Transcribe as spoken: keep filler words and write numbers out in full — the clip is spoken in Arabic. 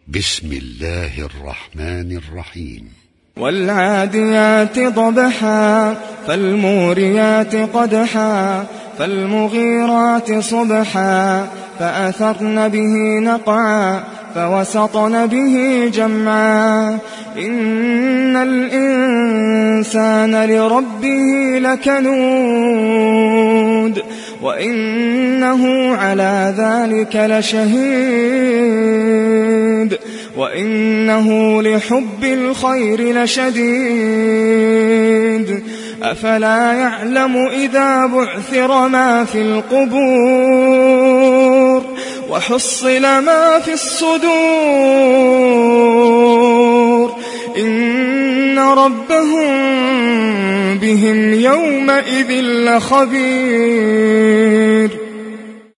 بسم الله الرحمن الرحيم والعاديات ضبحا فالموريات قدحا فالمغيرات صبحا فأثرن به نقعا فوسطن به جمعا إن الإنسان لربه لكنود وإنه على ذلك لشهيد وإنه لحب الخير لشديد أفلا يعلم إذا بعثر ما في القبور وحصل ما في الصدور إن ربهم بهم يومئذ لخبير